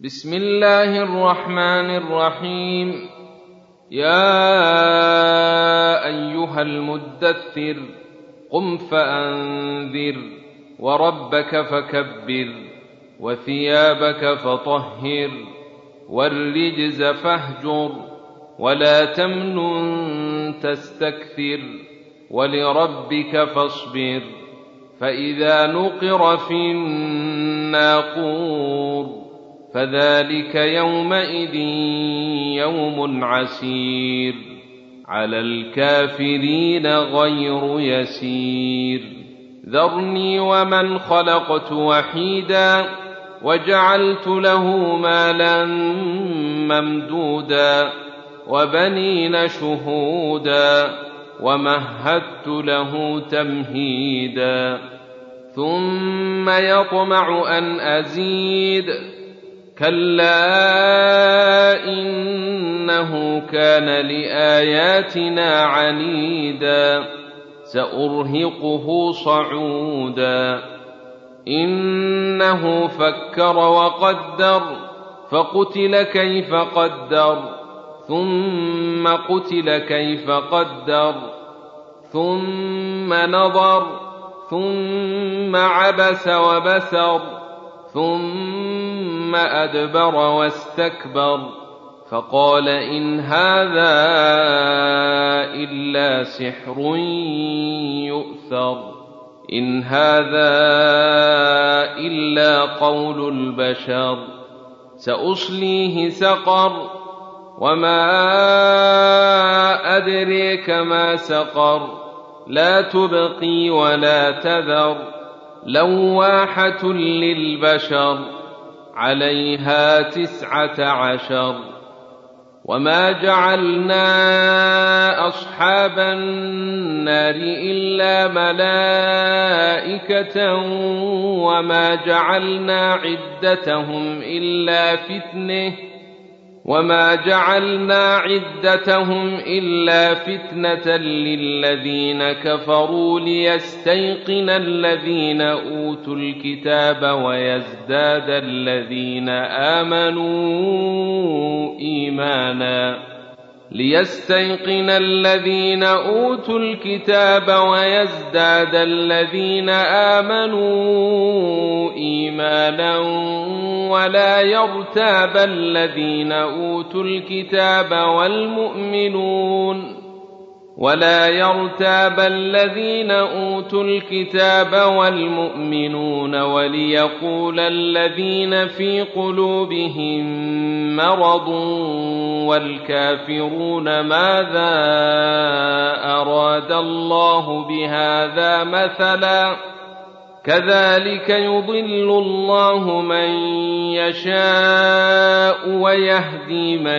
بسم الله الرحمن الرحيم. يا أيها المدثر قم فأنذر وربك فكبر وثيابك فطهر والرجز فاهجر ولا تمنن تستكثر ولربك فاصبر. فإذا نقر في الناقور فذلك يومئذ يوم عسير على الكافرين غير يسير. ذرني ومن خلقت وحيدا وجعلت له مالا ممدودا وبنين شهودا ومهدت له تمهيدا ثم يطمع أن أزيد كلا إنه كان لآياتنا عنيدا سأرهقه صعودا. إنه فكر وقدر فقتل كيف قدر ثم قتل كيف قدر ثم نظر ثم عبس وبسر ثم أدبر واستكبر فقال إن هذا إلا سحر يؤثر إن هذا إلا قول البشر سأصليه سقر وما أدريك ما سقر لا تبقي ولا تذر لواحة للبشر عليها 19. وما جعلنا أصحاب النار إلا ملائكة وما جعلنا عدتهم إلا فتنة للذين كفروا ليستيقن الذين أوتوا الكتاب ويزداد الذين آمنوا إيمانا ولا يرتاب الذين أوتوا الكتاب والمؤمنون وليقول الذين في قلوبهم مرض والكافرون ماذا أراد الله بهذا مثلا كذلك يضل الله من يشاء ويهدي من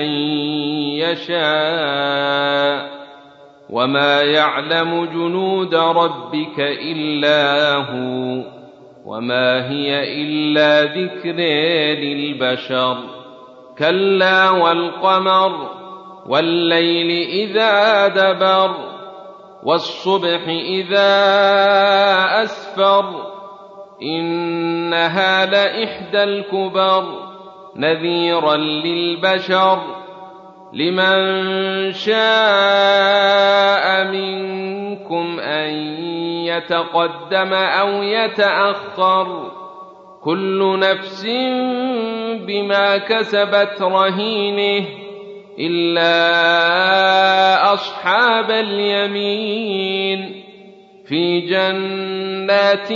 يشاء وما يعلم جنود ربك إلا هو وما هي إلا ذكر للبشر. كلا والقمر والليل إذا دبر والصبح إذا أسفر إنها لإحدى الكبر نذيرا للبشر لمن شاء منكم أن يتقدم أو يتأخر كل نفس بما كسبت رهينه إلا أصحاب اليمين في جنات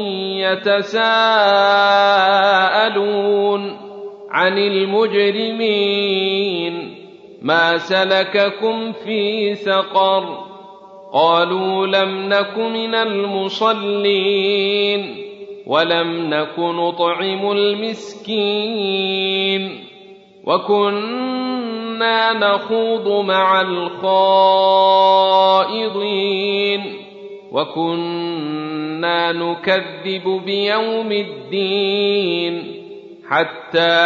يتساءلون عن المجرمين ما سلككم في سقر قالوا لم نك من المصلين ولم نك نطعم المسكين وكنا نخوض مع الخائضين وكنا نكذب بيوم الدين حتى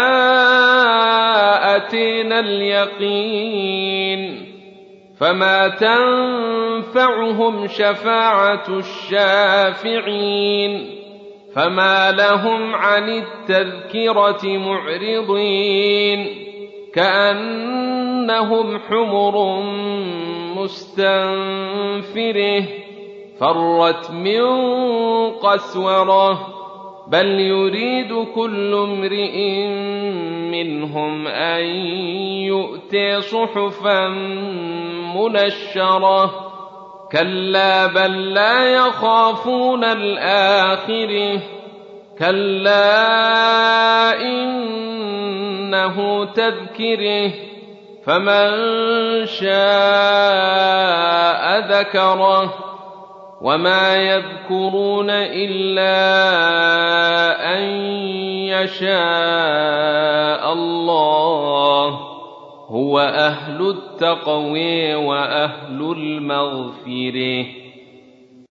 أتينا اليقين فما تنفعهم شفاعة الشافعين فما لهم عن التذكرة معرضين كأنهم حمر مستنفره فرت من قسورة بل يريد كل امرئ منهم أن يؤتي صحفا منشرة كلا بل لا يخافون الآخرة كلا إنه تذكره فمن شاء ذكره وما يذكرون إلا أن يشاء الله هو أهل التقوى وأهل المغفرة